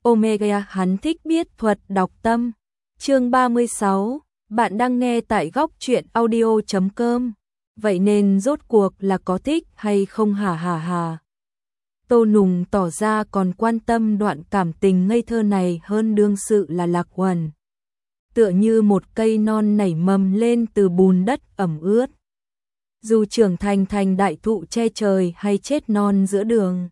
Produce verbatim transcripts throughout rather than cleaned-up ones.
Omega hắn thích biết thuật đọc tâm. Chương ba mươi sáu, bạn đang nghe tại góc truyện audio chấm com. Vậy nên rốt cuộc là có thích hay không hả hả hả. Tô Nùng tỏ ra còn quan tâm đoạn cảm tình ngây thơ này hơn đương sự là Lạc Uẩn. Tựa như một cây non nảy mầm lên từ bùn đất ẩm ướt. Dù trưởng thành thành đại thụ che trời hay chết non giữa đường.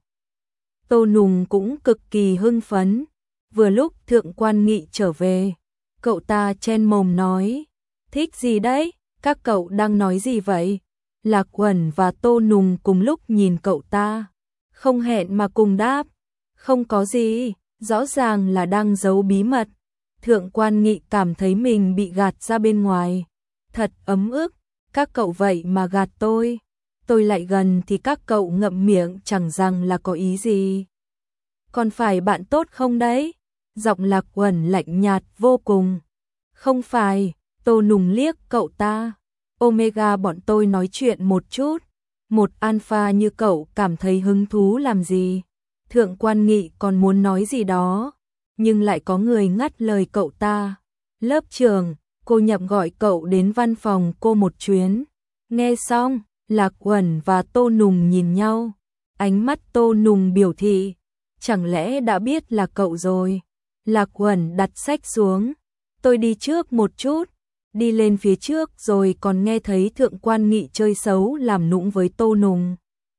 Tô Nùng cũng cực kỳ hưng phấn. Vừa lúc Thượng Quan Nghị trở về, cậu ta chen mồm nói, thích gì đấy, các cậu đang nói gì vậy? Lạc Uẩn và Tô Nùng cùng lúc nhìn cậu ta, không hẹn mà cùng đáp, không có gì, rõ ràng là đang giấu bí mật. Thượng Quan Nghị cảm thấy mình bị gạt ra bên ngoài, thật ấm ức, các cậu vậy mà gạt tôi, tôi lại gần thì các cậu ngậm miệng chẳng rằng là có ý gì. Còn phải bạn tốt không đấy? Giọng Lạc Uẩn lạnh nhạt vô cùng. Không phải, Tô Nùng liếc cậu ta. Omega bọn tôi nói chuyện một chút. Một alpha như cậu cảm thấy hứng thú làm gì? Thượng Quan Nghị còn muốn nói gì đó, nhưng lại có người ngắt lời cậu ta. Lớp trưởng, cô Nhậm gọi cậu đến văn phòng cô một chuyến. Nghe xong, Lạc Uẩn và Tô Nùng nhìn nhau. Ánh mắt Tô Nùng biểu thị, chẳng lẽ đã biết là cậu rồi? Lạc Uẩn đặt sách xuống, tôi đi trước một chút, đi lên phía trước rồi còn nghe thấy Thượng Quan Nghị chơi xấu làm nũng với Tô Nùng.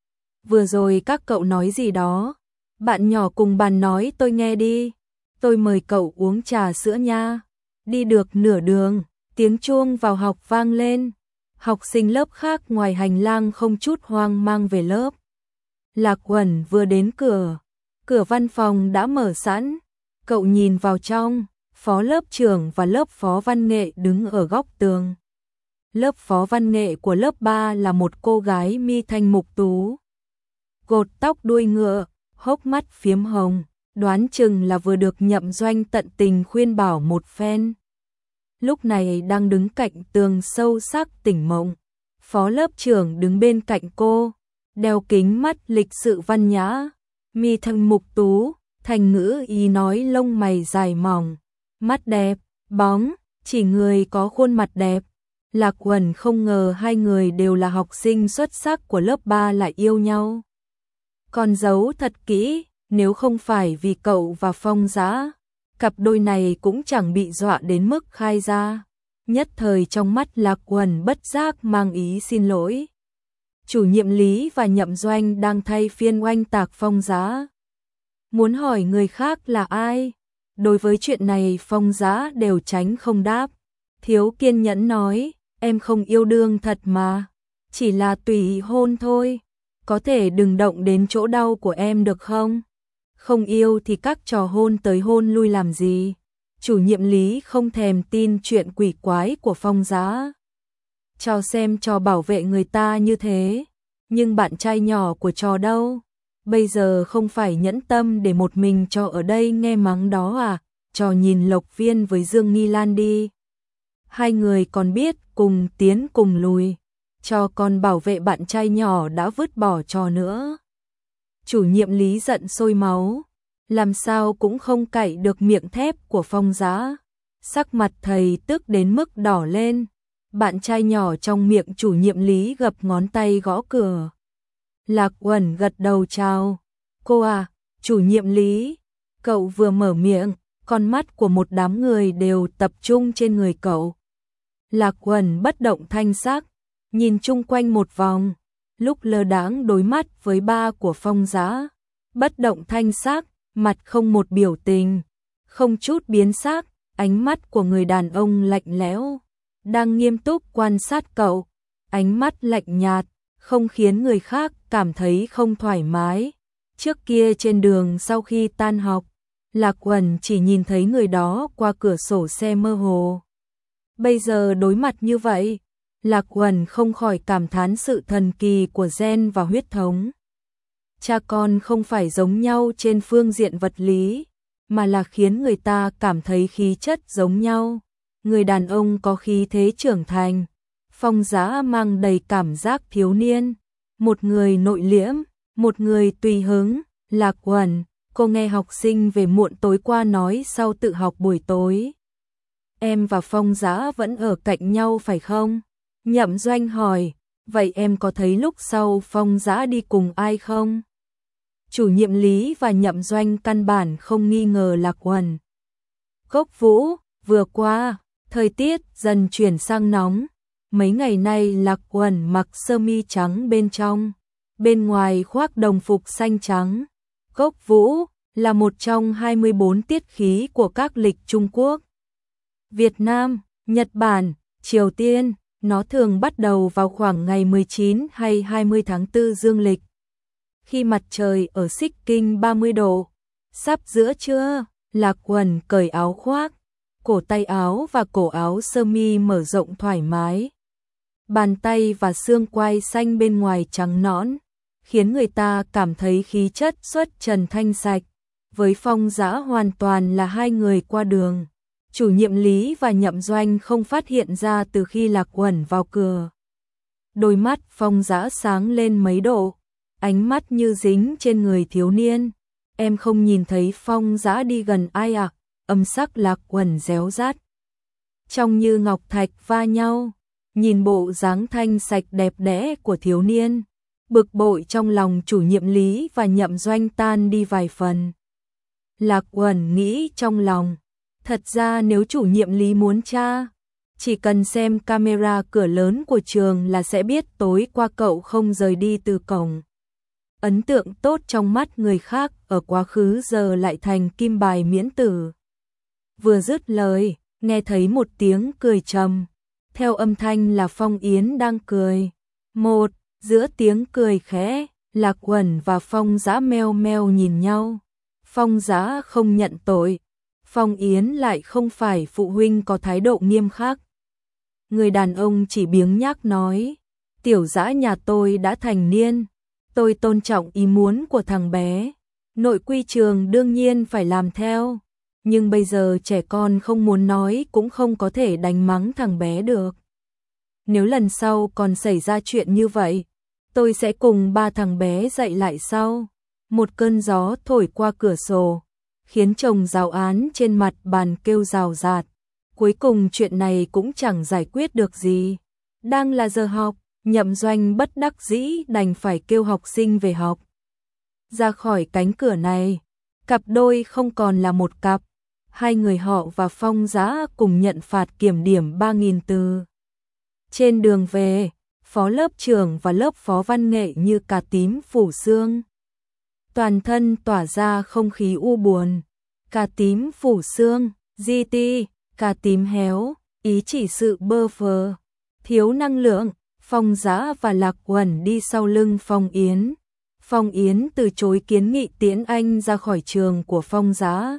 Vừa rồi các cậu nói gì đó? Bạn nhỏ cùng bàn nói tôi nghe đi, tôi mời cậu uống trà sữa nha. Đi được nửa đường, tiếng chuông vào học vang lên, học sinh lớp khác ngoài hành lang không chút hoang mang về lớp. Lạc Uẩn vừa đến cửa, cửa văn phòng đã mở sẵn. Cậu nhìn vào trong, phó lớp trưởng và lớp phó văn nghệ đứng ở góc tường. Lớp phó văn nghệ của lớp ba là một cô gái mi thanh mục tú. Gột tóc đuôi ngựa, hốc mắt phiếm hồng, đoán chừng là vừa được Nhậm Doanh tận tình khuyên bảo một phen. Lúc này đang đứng cạnh tường sâu sắc tỉnh mộng. Phó lớp trưởng đứng bên cạnh cô, đeo kính mắt lịch sự văn nhã, mi thanh mục tú. Thành ngữ ý nói lông mày dài mỏng, mắt đẹp, bóng, chỉ người có khuôn mặt đẹp. Lạc Uẩn không ngờ hai người đều là học sinh xuất sắc của lớp ba lại yêu nhau. Còn giấu thật kỹ, nếu không phải vì cậu và Phong Dã, cặp đôi này cũng chẳng bị dọa đến mức khai ra. Nhất thời trong mắt Lạc Uẩn bất giác mang ý xin lỗi. Chủ nhiệm Lý và Nhậm Doanh đang thay phiên oanh tạc Phong Dã. Muốn hỏi người khác là ai? Đối với chuyện này Phong Dã đều tránh không đáp. Thiếu kiên nhẫn nói, em không yêu đương thật mà, chỉ là tùy hôn thôi, có thể đừng động đến chỗ đau của em được không? Không yêu thì các trò hôn tới hôn lui làm gì? Chủ nhiệm Lý không thèm tin chuyện quỷ quái của Phong Dã. Trò xem trò bảo vệ người ta như thế, nhưng bạn trai nhỏ của trò đâu? Bây giờ không phải nhẫn tâm để một mình trò ở đây nghe mắng đó à, trò nhìn Lộc Viên với Dương Nghi Lan đi. Hai người còn biết cùng tiến cùng lùi, trò còn bảo vệ bạn trai nhỏ đã vứt bỏ trò nữa. Chủ nhiệm Lý giận sôi máu, làm sao cũng không cạy được miệng thép của Phong Dã. Sắc mặt thầy tức đến mức đỏ lên, bạn trai nhỏ trong miệng chủ nhiệm Lý gập ngón tay gõ cửa. Lạc Uẩn gật đầu chào. Cô à, chủ nhiệm Lý. Cậu vừa mở miệng, con mắt của một đám người đều tập trung trên người cậu. Lạc Uẩn bất động thanh sắc, nhìn chung quanh một vòng, lúc lơ đãng đối mắt với ba của Phong Dã. Bất động thanh sắc, mặt không một biểu tình, không chút biến sắc, ánh mắt của người đàn ông lạnh lẽo, đang nghiêm túc quan sát cậu. Ánh mắt lạnh nhạt, không khiến người khác cảm thấy không thoải mái. Trước kia trên đường sau khi tan học, Lạc Uẩn chỉ nhìn thấy người đó qua cửa sổ xe mơ hồ. Bây giờ đối mặt như vậy, Lạc Uẩn không khỏi cảm thán sự thần kỳ của gen và huyết thống. Cha con không phải giống nhau trên phương diện vật lý, mà là khiến người ta cảm thấy khí chất giống nhau. Người đàn ông có khí thế trưởng thành, Phong Dã mang đầy cảm giác thiếu niên, một người nội liễm, một người tùy hứng. Lạc Uẩn, cô nghe học sinh về muộn tối qua nói sau tự học buổi tối. Em và Phong Dã vẫn ở cạnh nhau phải không? Nhậm Doanh hỏi, vậy em có thấy lúc sau Phong Dã đi cùng ai không? Chủ nhiệm Lý và Nhậm Doanh căn bản không nghi ngờ Lạc Uẩn. Cốc Vũ, vừa qua, thời tiết dần chuyển sang nóng. Mấy ngày nay Lạc Uẩn mặc sơ mi trắng bên trong, bên ngoài khoác đồng phục xanh trắng. Cốc Vũ là một trong hai mươi bốn tiết khí của các lịch Trung Quốc, Việt Nam, Nhật Bản, Triều Tiên. Nó thường bắt đầu vào khoảng ngày mười chín hay hai mươi tháng tư dương lịch, khi mặt trời ở xích kinh ba mươi độ. Sắp giữa trưa, Lạc Uẩn cởi áo khoác, cổ tay áo và cổ áo sơ mi mở rộng thoải mái. Bàn tay và xương quai xanh bên ngoài trắng nõn, khiến người ta cảm thấy khí chất xuất trần thanh sạch. Với Phong Dã hoàn toàn là hai người qua đường. Chủ nhiệm Lý và Nhậm Doanh không phát hiện ra từ khi Lạc Uẩn vào cửa. Đôi mắt Phong Dã sáng lên mấy độ, ánh mắt như dính trên người thiếu niên. Em không nhìn thấy Phong Dã đi gần ai à? Âm sắc Lạc Uẩn réo rát, trông như ngọc thạch va nhau. Nhìn bộ dáng thanh sạch đẹp đẽ của thiếu niên, bực bội trong lòng chủ nhiệm Lý và Nhậm Doanh tan đi vài phần. Lạc Uẩn nghĩ trong lòng, thật ra nếu chủ nhiệm Lý muốn tra, chỉ cần xem camera cửa lớn của trường là sẽ biết tối qua cậu không rời đi từ cổng. Ấn tượng tốt trong mắt người khác ở quá khứ giờ lại thành kim bài miễn tử. Vừa dứt lời, nghe thấy một tiếng cười trầm, theo âm thanh là Phong Yến đang cười. Một, giữa tiếng cười khẽ, Lạc Uẩn và Phong Dã meo meo nhìn nhau. Phong Dã không nhận tội, Phong Yến lại không phải phụ huynh có thái độ nghiêm khắc. Người đàn ông chỉ biếng nhác nói, tiểu Dã nhà tôi đã thành niên, tôi tôn trọng ý muốn của thằng bé, nội quy trường đương nhiên phải làm theo, nhưng bây giờ trẻ con không muốn nói cũng không có thể đánh mắng thằng bé được. Nếu lần sau còn xảy ra chuyện như vậy, tôi sẽ cùng ba thằng bé dạy lại sau. Một cơn gió thổi qua cửa sổ, khiến chồng giáo án trên mặt bàn kêu rào rạt. Cuối cùng chuyện này cũng chẳng giải quyết được gì. Đang là giờ học, Nhậm Doanh bất đắc dĩ đành phải kêu học sinh về học. Ra khỏi cánh cửa này, cặp đôi không còn là một cặp. Hai người họ và Phong Dã cùng nhận phạt kiểm điểm ba nghìn từ. Trên đường về, phó lớp trưởng và lớp phó văn nghệ như cà tím phủ xương. Toàn thân tỏa ra không khí u buồn. Cà tím phủ xương, gi ti, cà tím héo, ý chỉ sự bơ phờ, thiếu năng lượng. Phong Dã và Lạc Uẩn đi sau lưng Phong Yến. Phong Yến từ chối kiến nghị tiễn anh ra khỏi trường của Phong Dã.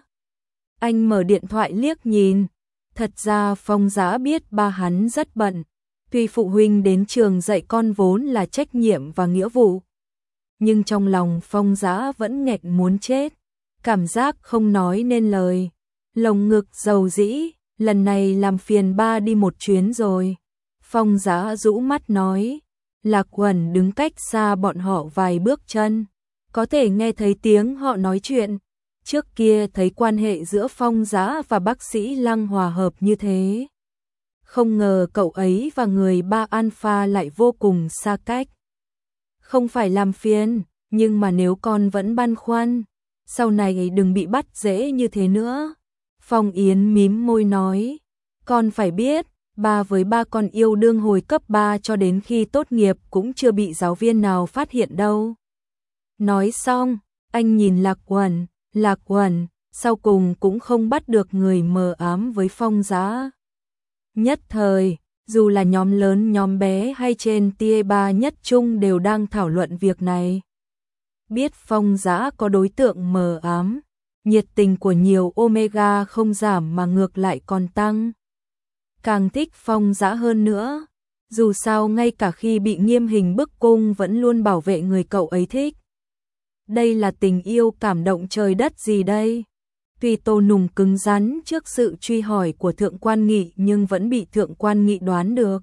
Anh mở điện thoại liếc nhìn. Thật ra Phong Dã biết ba hắn rất bận. Tuy phụ huynh đến trường dạy con vốn là trách nhiệm và nghĩa vụ, nhưng trong lòng Phong Dã vẫn nghẹn muốn chết, cảm giác không nói nên lời. Lồng ngực dầu dĩ, lần này làm phiền ba đi một chuyến rồi. Phong Dã rũ mắt nói. Lạc Uẩn đứng cách xa bọn họ vài bước chân, có thể nghe thấy tiếng họ nói chuyện. Trước kia thấy quan hệ giữa Phong Dã và bác sĩ Lăng hòa hợp như thế, không ngờ cậu ấy và người ba alpha lại vô cùng xa cách. Không phải làm phiền, nhưng mà nếu con vẫn băn khoăn, sau này đừng bị bắt dễ như thế nữa. Phong Yến mím môi nói, con phải biết, ba với ba con yêu đương hồi cấp ba cho đến khi tốt nghiệp cũng chưa bị giáo viên nào phát hiện đâu. Nói xong, anh nhìn Lạc Uẩn, Lạc Uẩn, sau cùng cũng không bắt được người mờ ám với Phong Dã. Nhất thời, dù là nhóm lớn nhóm bé hay trên tia ba nhất trung đều đang thảo luận việc này. Biết Phong Dã có đối tượng mờ ám, nhiệt tình của nhiều Omega không giảm mà ngược lại còn tăng. Càng thích Phong Dã hơn nữa, dù sao ngay cả khi bị nghiêm hình bức cung vẫn luôn bảo vệ người cậu ấy thích. Đây là tình yêu cảm động trời đất gì đây? Tuy Tô Nùng cứng rắn trước sự truy hỏi của Thượng Quan Nghị nhưng vẫn bị Thượng Quan Nghị đoán được.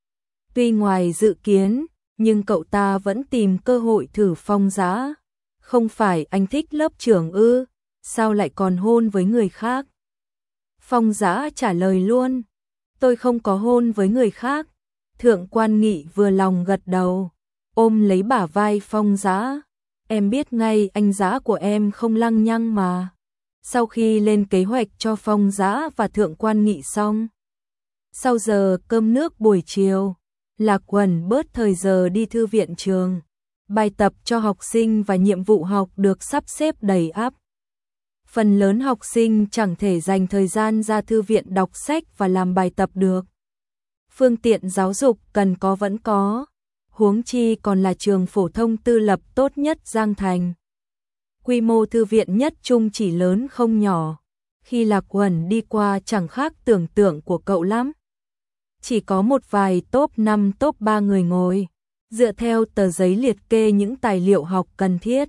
Tuy ngoài dự kiến, nhưng cậu ta vẫn tìm cơ hội thử Phong Dã. Không phải anh thích lớp trưởng ư? sao lại còn hôn với người khác? Phong Dã trả lời luôn, tôi không có hôn với người khác. Thượng Quan Nghị vừa lòng gật đầu, ôm lấy bả vai Phong Dã, em biết ngay anh Dã của em không lăng nhăng mà. Sau khi lên kế hoạch cho Phong Dã và Thượng Quan Nghị xong, sau giờ cơm nước buổi chiều, Lạc Uẩn bớt thời giờ đi thư viện trường, bài tập cho học sinh và nhiệm vụ học được sắp xếp đầy ắp. Phần lớn học sinh chẳng thể dành thời gian ra thư viện đọc sách và làm bài tập được. Phương tiện giáo dục cần có vẫn có, huống chi còn là trường phổ thông tư lập tốt nhất Giang Thành. Quy mô thư viện nhất trung chỉ lớn không nhỏ, khi Lạc Uẩn đi qua chẳng khác tưởng tượng của cậu lắm. Chỉ có một vài top năm top ba người ngồi, dựa theo tờ giấy liệt kê những tài liệu học cần thiết.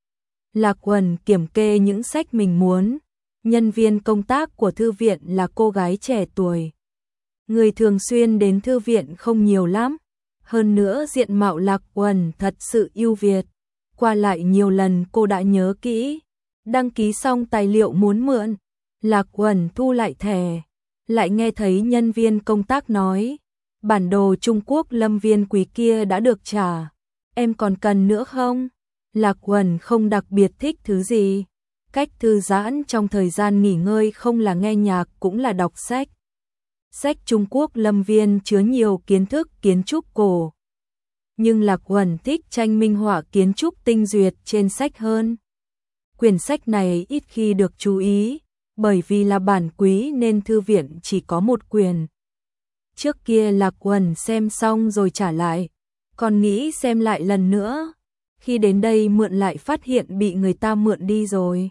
Lạc Uẩn kiểm kê những sách mình muốn. Nhân viên công tác của thư viện là cô gái trẻ tuổi. Người thường xuyên đến thư viện không nhiều lắm. Hơn nữa diện mạo Lạc Uẩn thật sự ưu việt. Qua lại nhiều lần cô đã nhớ kỹ. Đăng ký xong tài liệu muốn mượn, Lạc Uẩn thu lại thẻ. Lại nghe thấy nhân viên công tác nói, bản đồ Trung Quốc lâm viên quý kia đã được trả. Em còn cần nữa không? Lạc Uẩn không đặc biệt thích thứ gì. Cách thư giãn trong thời gian nghỉ ngơi không là nghe nhạc cũng là đọc sách. Sách Trung Quốc lâm viên chứa nhiều kiến thức kiến trúc cổ. Nhưng Lạc Uẩn thích tranh minh họa kiến trúc tinh duyệt trên sách hơn. Quyển sách này ít khi được chú ý, bởi vì là bản quý nên thư viện chỉ có một quyển. Trước kia Lạc Uẩn xem xong rồi trả lại, còn nghĩ xem lại lần nữa. Khi đến đây mượn lại phát hiện bị người ta mượn đi rồi.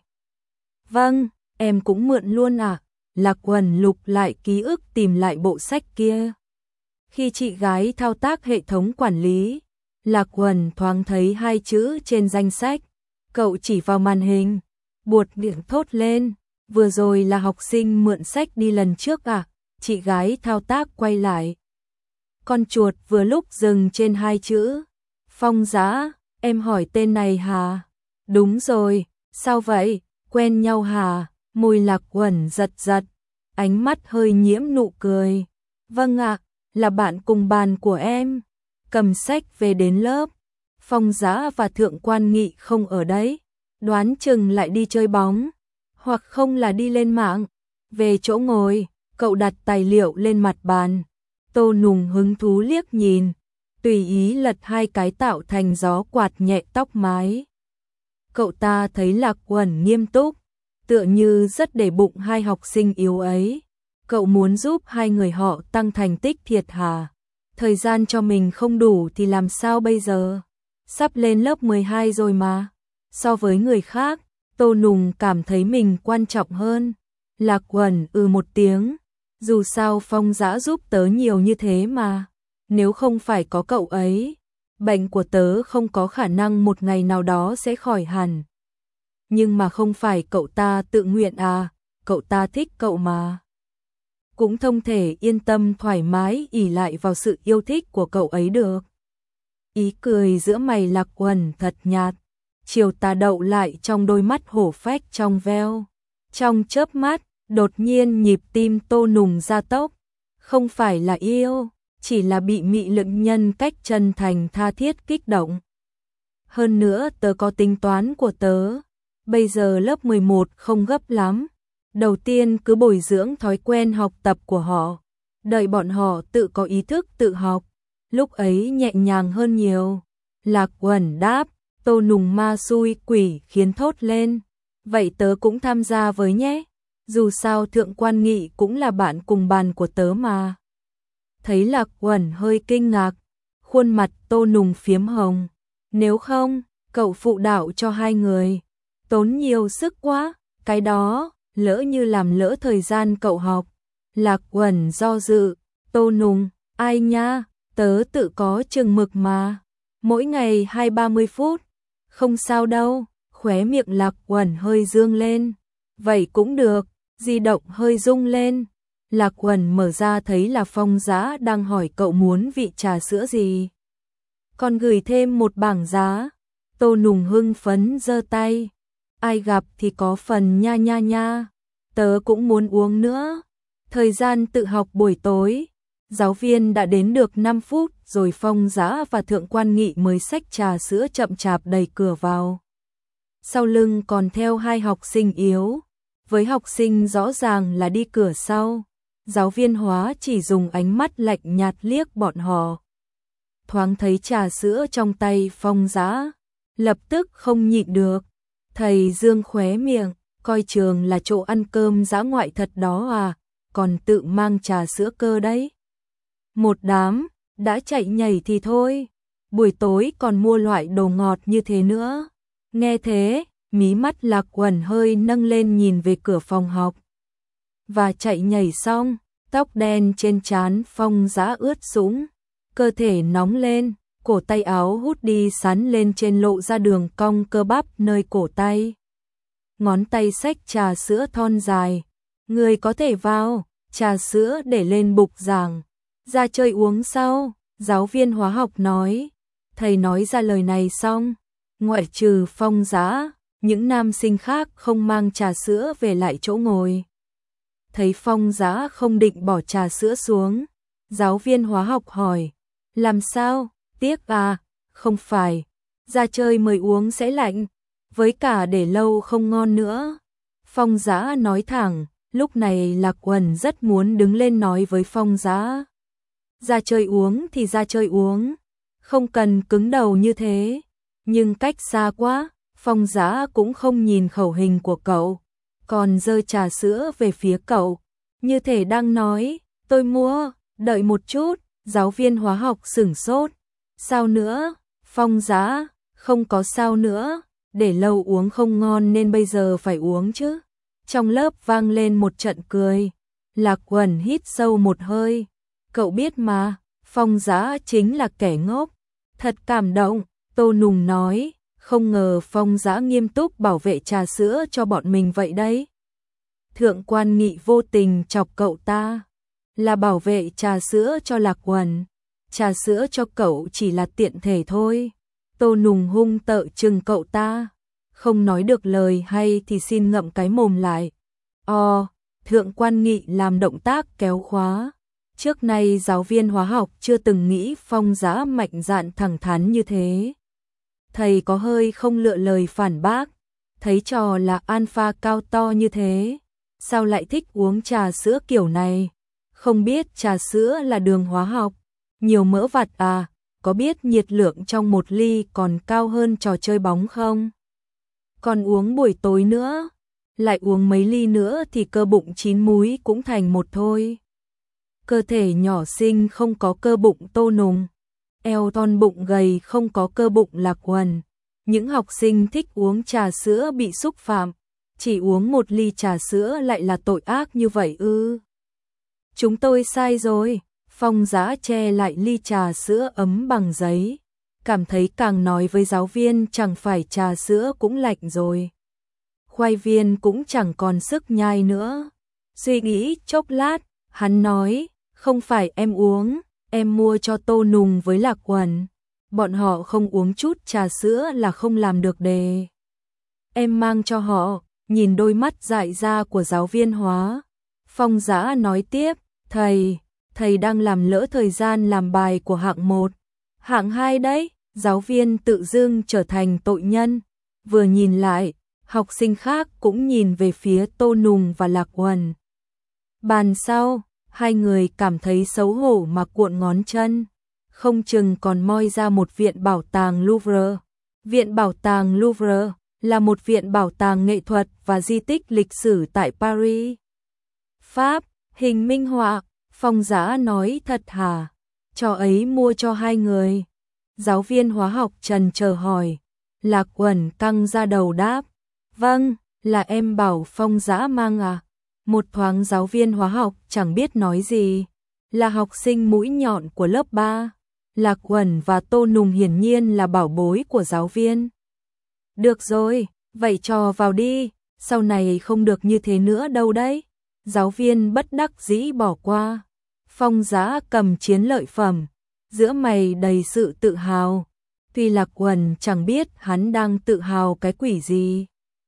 Vâng, em cũng mượn luôn à? Lạc Uẩn lục lại ký ức tìm lại bộ sách kia. Khi chị gái thao tác hệ thống quản lý, Lạc Uẩn thoáng thấy hai chữ trên danh sách. Cậu chỉ vào màn hình, buột miệng thốt lên. Vừa rồi là học sinh mượn sách đi lần trước à? Chị gái thao tác quay lại. Con chuột vừa lúc dừng trên hai chữ. Phong Dã, em hỏi tên này hả? Đúng rồi, sao vậy? Quen nhau hả? Môi Lạc Uẩn giật giật, ánh mắt hơi nhiễm nụ cười. Vâng ạ, là bạn cùng bàn của em. Cầm sách về đến lớp. Phong Dã và Thượng Quan Nghị không ở đấy. Đoán chừng lại đi chơi bóng. Hoặc không là đi lên mạng. Về chỗ ngồi, cậu đặt tài liệu lên mặt bàn. Tô Nùng hứng thú liếc nhìn, tùy ý lật hai cái tạo thành gió quạt nhẹ tóc mái. Cậu ta thấy Lạc Uẩn nghiêm túc, tựa như rất để bụng hai học sinh yếu ấy. Cậu muốn giúp hai người họ tăng thành tích thiệt hả? Thời gian cho mình không đủ thì làm sao bây giờ? Sắp lên lớp mười hai rồi mà. So với người khác, Tô Nùng cảm thấy mình quan trọng hơn. Lạc Uẩn ừ một tiếng. Dù sao Phong Dã giúp tớ nhiều như thế mà. Nếu không phải có cậu ấy, bệnh của tớ không có khả năng một ngày nào đó sẽ khỏi hẳn. Nhưng mà không phải cậu ta tự nguyện à, cậu ta thích cậu mà. Cũng không thể yên tâm thoải mái ỷ lại vào sự yêu thích của cậu ấy được. Ý cười giữa mày Lạc Uẩn thật nhạt, chiều tà đậu lại trong đôi mắt hổ phách trong veo. Trong chớp mắt, đột nhiên nhịp tim Tô Nùng gia tốc. Không phải là yêu, chỉ là bị mị lực nhân cách chân thành tha thiết kích động. Hơn nữa tớ có tính toán của tớ. Bây giờ lớp mười một không gấp lắm. Đầu tiên cứ bồi dưỡng thói quen học tập của họ. Đợi bọn họ tự có ý thức tự học. Lúc ấy nhẹ nhàng hơn nhiều. Lạc Uẩn đáp, Tô Nùng ma xui quỷ khiến thốt lên. Vậy tớ cũng tham gia với nhé. Dù sao Thượng Quan Nghị cũng là bạn cùng bàn của tớ mà. Thấy Lạc Uẩn hơi kinh ngạc, khuôn mặt Tô Nùng phiếm hồng. Nếu không, cậu phụ đạo cho hai người. Tốn nhiều sức quá, cái đó, lỡ như làm lỡ thời gian cậu học. Lạc Uẩn do dự, Tô Nùng, ai nha, tớ tự có chừng mực mà. Mỗi ngày hai ba mươi phút, không sao đâu, khóe miệng Lạc Uẩn hơi dương lên. Vậy cũng được, di động hơi rung lên. Lạc Uẩn mở ra thấy là Phong Dã đang hỏi cậu muốn vị trà sữa gì. Còn gửi thêm một bảng giá. Tô Nùng hưng phấn giơ tay. ai gặp thì có phần nha nha nha, tớ cũng muốn uống nữa. Thời gian tự học buổi tối, giáo viên đã đến được năm phút rồi Phong Dã và Thượng Quan Nghị mới xách trà sữa chậm chạp đẩy cửa vào. Sau lưng còn theo hai học sinh yếu, với học sinh rõ ràng là đi cửa sau. Giáo viên hóa chỉ dùng ánh mắt lạnh nhạt liếc bọn họ. Thoáng thấy trà sữa trong tay Phong Dã, lập tức không nhịn được. Thầy Dương khóe miệng, coi trường là chỗ ăn cơm dã ngoại thật đó à, còn tự mang trà sữa cơ đấy. Một đám, đã chạy nhảy thì thôi, buổi tối còn mua loại đồ ngọt như thế nữa. Nghe thế, mí mắt Lạc Uẩn hơi nâng lên nhìn về cửa phòng học. Và chạy nhảy xong, tóc đen trên trán Phong Dã ướt sũng, cơ thể nóng lên, cổ tay áo hút đi sắn lên trên lộ ra đường cong cơ bắp nơi cổ tay. Ngón tay xách trà sữa thon dài, người có thể vào, trà sữa để lên bục giảng. Ra chơi uống sau, giáo viên hóa học nói. Thầy nói ra lời này xong, ngoại trừ Phong Dã, những nam sinh khác không mang trà sữa về lại chỗ ngồi. Thấy Phong Dã không định bỏ trà sữa xuống, giáo viên hóa học hỏi, làm sao, tiếc à, không phải, ra chơi mới uống sẽ lạnh, với cả để lâu không ngon nữa. Phong Dã nói thẳng, lúc này Lạc Uẩn rất muốn đứng lên nói với Phong Dã. Ra chơi uống thì ra chơi uống, không cần cứng đầu như thế, nhưng cách xa quá, Phong Dã cũng không nhìn khẩu hình của cậu, còn giơ trà sữa về phía cậu, như thể đang nói, tôi mua, đợi một chút. Giáo viên hóa học sửng sốt, sao nữa, Phong Dã, không có sao nữa, để lâu uống không ngon nên bây giờ phải uống chứ. Trong lớp vang lên một trận cười, Lạc Uẩn hít sâu một hơi, cậu biết mà, Phong Dã chính là kẻ ngốc, thật cảm động. Tô Nùng nói, không ngờ Phong Dã nghiêm túc bảo vệ trà sữa cho bọn mình vậy đấy. Thượng Quan Nghị vô tình chọc cậu ta, là bảo vệ trà sữa cho Lạc Uẩn, trà sữa cho cậu chỉ là tiện thể thôi. Tô Nùng hung tợn trừng cậu ta, không nói được lời hay thì xin ngậm cái mồm lại. Ồ, Thượng Quan Nghị làm động tác kéo khóa. Trước nay giáo viên hóa học chưa từng nghĩ Phong Dã mạnh dạn thẳng thắn như thế. Thầy có hơi không lựa lời phản bác, thấy trò là alpha cao to như thế, sao lại thích uống trà sữa kiểu này? Không biết trà sữa là đường hóa học, nhiều mỡ vặt à, có biết nhiệt lượng trong một ly còn cao hơn trò chơi bóng không? Còn uống buổi tối nữa, lại uống mấy ly nữa thì cơ bụng chín múi cũng thành một thôi. Cơ thể nhỏ xinh không có cơ bụng Tô Nùng, eo thon bụng gầy không có cơ bụng Lạc Uẩn. Những học sinh thích uống trà sữa bị xúc phạm, chỉ uống một ly trà sữa lại là tội ác như vậy ư? Chúng tôi sai rồi. Phong Dã che lại ly trà sữa ấm bằng giấy, cảm thấy càng nói với giáo viên chẳng phải trà sữa cũng lạnh rồi, khoai viên cũng chẳng còn sức nhai nữa. Suy nghĩ chốc lát, hắn nói, không phải em uống, em mua cho Tô Nùng với Lạc Uẩn, bọn họ không uống chút trà sữa là không làm được đề. Em mang cho họ. Nhìn đôi mắt dại ra của giáo viên hóa, Phong Dã nói tiếp, thầy, thầy đang làm lỡ thời gian làm bài của hạng một, hạng hai đấy. Giáo viên tự dưng trở thành tội nhân, vừa nhìn lại, học sinh khác cũng nhìn về phía Tô Nùng và Lạc Uẩn. Bàn sau, hai người cảm thấy xấu hổ mà cuộn ngón chân, không chừng còn moi ra một viện bảo tàng Louvre. Viện bảo tàng Louvre là một viện bảo tàng nghệ thuật và di tích lịch sử tại Paris, Pháp. Hình minh họa. Phong Dã nói thật hả? Trò ấy mua cho hai người. Giáo viên hóa học trần chờ hỏi. Lạc Uẩn căng ra đầu đáp, vâng, là em bảo Phong Dã mang à? Một thoáng giáo viên hóa học chẳng biết nói gì, là học sinh mũi nhọn của lớp ba. Lạc Uẩn và Tô Nùng hiển nhiên là bảo bối của giáo viên. Được rồi, vậy cho vào đi, sau này không được như thế nữa đâu đấy. Giáo viên bất đắc dĩ bỏ qua. Phong Dã cầm chiến lợi phẩm, giữa mày đầy sự tự hào. Tuy Lạc Uẩn chẳng biết hắn đang tự hào cái quỷ gì.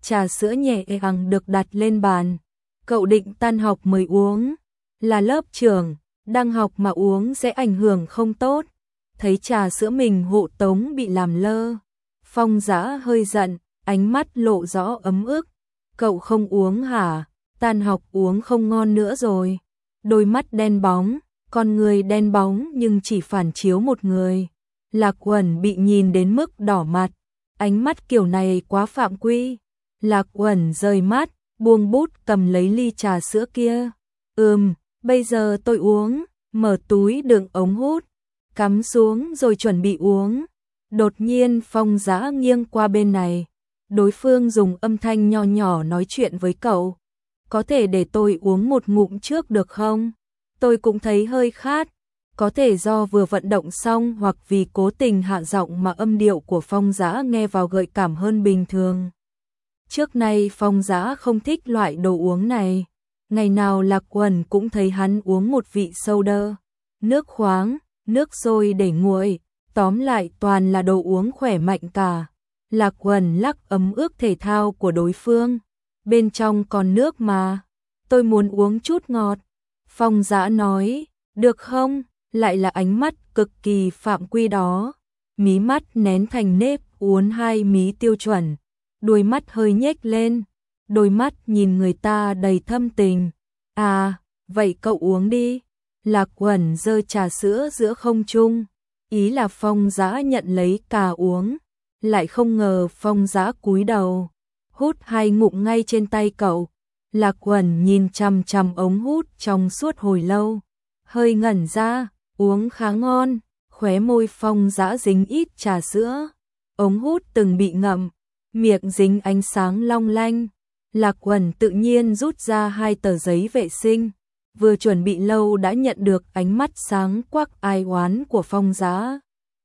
trà sữa nhẹ nhàng được đặt lên bàn. Cậu định tan học mới uống, là lớp trưởng, đang học mà uống sẽ ảnh hưởng không tốt. Thấy trà sữa mình hộ tống bị làm lơ, Phong Dã hơi giận, ánh mắt lộ rõ ấm ức. Cậu không uống hả? Tan học uống không ngon nữa rồi. Đôi mắt đen bóng, con người đen bóng nhưng chỉ phản chiếu một người. Lạc Uẩn bị nhìn đến mức đỏ mặt, ánh mắt kiểu này quá phạm quy. Lạc Uẩn rời mắt, buông bút cầm lấy ly trà sữa kia. Ừm, bây giờ tôi uống, mở túi đựng ống hút, cắm xuống rồi chuẩn bị uống. Đột nhiên Phong Dã nghiêng qua bên này, đối phương dùng âm thanh nho nhỏ nói chuyện với cậu. Có thể để tôi uống một ngụm trước được không? Tôi cũng thấy hơi khát. Có thể do vừa vận động xong hoặc vì cố tình hạ giọng mà âm điệu của Phong Dã nghe vào gợi cảm hơn bình thường. Trước nay Phong Dã không thích loại đồ uống này. Ngày nào Lạc Uẩn cũng thấy hắn uống một vị soda, nước khoáng, nước sôi để nguội. Tóm lại toàn là đồ uống khỏe mạnh cả. Lạc Uẩn lắc ấm ức thể thao của đối phương. Bên trong còn nước mà. Tôi muốn uống chút ngọt. Phong Dã nói, được không? Lại là ánh mắt cực kỳ phạm quy đó. Mí mắt nén thành nếp uốn hai mí tiêu chuẩn. Đôi mắt hơi nhếch lên. Đôi mắt nhìn người ta đầy thâm tình. À, vậy cậu uống đi. Lạc Uẩn giơ trà sữa giữa không trung. Ý là Phong Dã nhận lấy cà uống. Lại không ngờ Phong Dã cúi đầu, hút hai ngụm ngay trên tay cậu. Lạc Uẩn nhìn chằm chằm ống hút trong suốt hồi lâu, hơi ngẩn ra, uống khá ngon. Khóe môi Phong Dã dính ít trà sữa, ống hút từng bị ngậm, miệng dính ánh sáng long lanh. Lạc Uẩn tự nhiên rút ra hai tờ giấy vệ sinh, vừa chuẩn bị lâu đã nhận được ánh mắt sáng quắc ai oán của Phong Dã.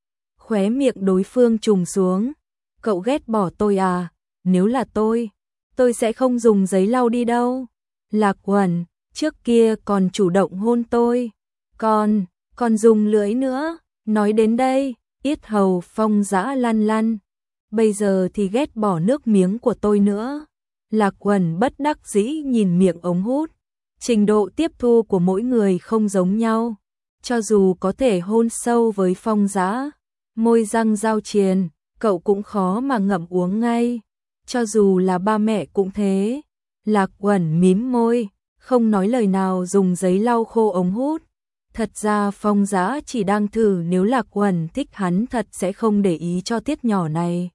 Khóe miệng đối phương trùng xuống. Cậu ghét bỏ tôi à? Nếu là tôi, tôi sẽ không dùng giấy lau đi đâu. Lạc Uẩn, trước kia còn chủ động hôn tôi, còn, còn dùng lưỡi nữa. Nói đến đây, yết hầu Phong Dã lăn lăn. Bây giờ thì ghét bỏ nước miếng của tôi nữa. Lạc Uẩn bất đắc dĩ nhìn miệng ống hút. Trình độ tiếp thu của mỗi người không giống nhau. Cho dù có thể hôn sâu với Phong Dã, môi răng giao triền, cậu cũng khó mà ngậm uống ngay. Cho dù là ba mẹ cũng thế. Lạc Uẩn mím môi, không nói lời nào dùng giấy lau khô ống hút. Thật ra Phong Dã chỉ đang thử, nếu Lạc Uẩn thích hắn thật sẽ không để ý cho tiết nhỏ này.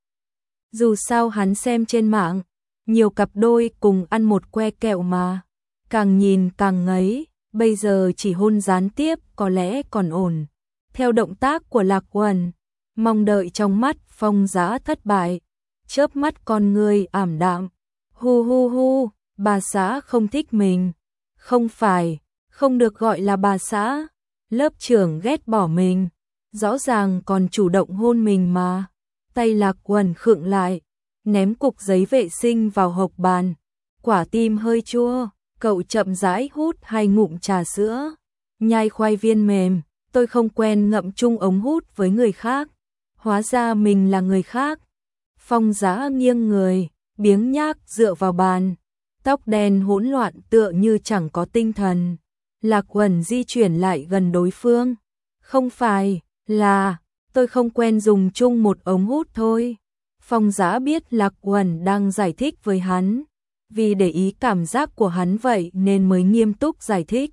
Dù sao hắn xem trên mạng, nhiều cặp đôi cùng ăn một que kẹo mà. Càng nhìn càng ngấy, bây giờ chỉ hôn gián tiếp có lẽ còn ổn. Theo động tác của Lạc Uẩn, mong đợi trong mắt Phong Dã thất bại. Chớp mắt con người ảm đạm. Hu hu hu, bà xã không thích mình. Không phải, không được gọi là bà xã. Lớp trưởng ghét bỏ mình. Rõ ràng còn chủ động hôn mình mà. Tay Lạc Uẩn khựng lại, ném cục giấy vệ sinh vào hộc bàn. Quả tim hơi chua, cậu chậm rãi hút hai ngụm trà sữa. Nhai khoai viên mềm, tôi không quen ngậm chung ống hút với người khác. Hóa ra mình là người khác. Phong Dã nghiêng người, biếng nhác dựa vào bàn. Tóc đen hỗn loạn tựa như chẳng có tinh thần. Lạc Uẩn di chuyển lại gần đối phương. Không phải, là, tôi không quen dùng chung một ống hút thôi. Phong Dã biết Lạc Uẩn đang giải thích với hắn. Vì để ý cảm giác của hắn vậy nên mới nghiêm túc giải thích.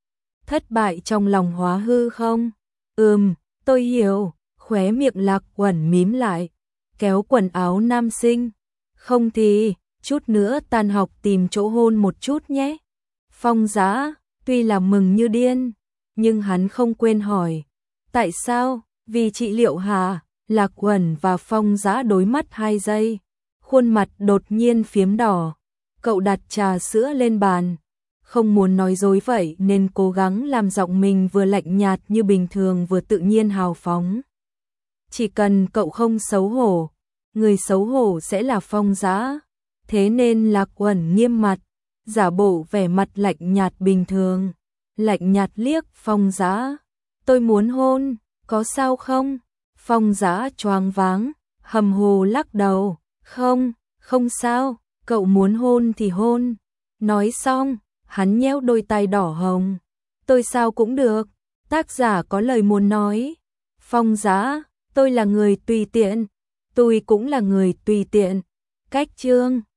Thất bại trong lòng hóa hư không? Ừm, tôi hiểu. Khóe miệng Lạc Uẩn mím lại, kéo quần áo nam sinh. Không thì, chút nữa tan học tìm chỗ hôn một chút nhé. Phong Dã, tuy là mừng như điên, nhưng hắn không quên hỏi. Tại sao? Vì trị liệu hả? Lạc Uẩn và Phong Dã đối mắt hai giây. Khuôn mặt đột nhiên phiếm đỏ. Cậu đặt trà sữa lên bàn. Không muốn nói dối vậy nên cố gắng làm giọng mình vừa lạnh nhạt như bình thường vừa tự nhiên hào phóng. Chỉ cần cậu không xấu hổ, người xấu hổ sẽ là Phong Dã. Thế nên Lạc Uẩn nghiêm mặt, giả bộ vẻ mặt lạnh nhạt bình thường. Lạnh nhạt liếc Phong Dã. Tôi muốn hôn, có sao không? Phong Dã choáng váng, hầm hồ lắc đầu. Không, không sao, cậu muốn hôn thì hôn. Nói xong, hắn nhéo đôi tay đỏ hồng. Tôi sao cũng được. Tác giả có lời muốn nói. Phong Giá, tôi là người tùy tiện. Tôi cũng là người tùy tiện. Cách chương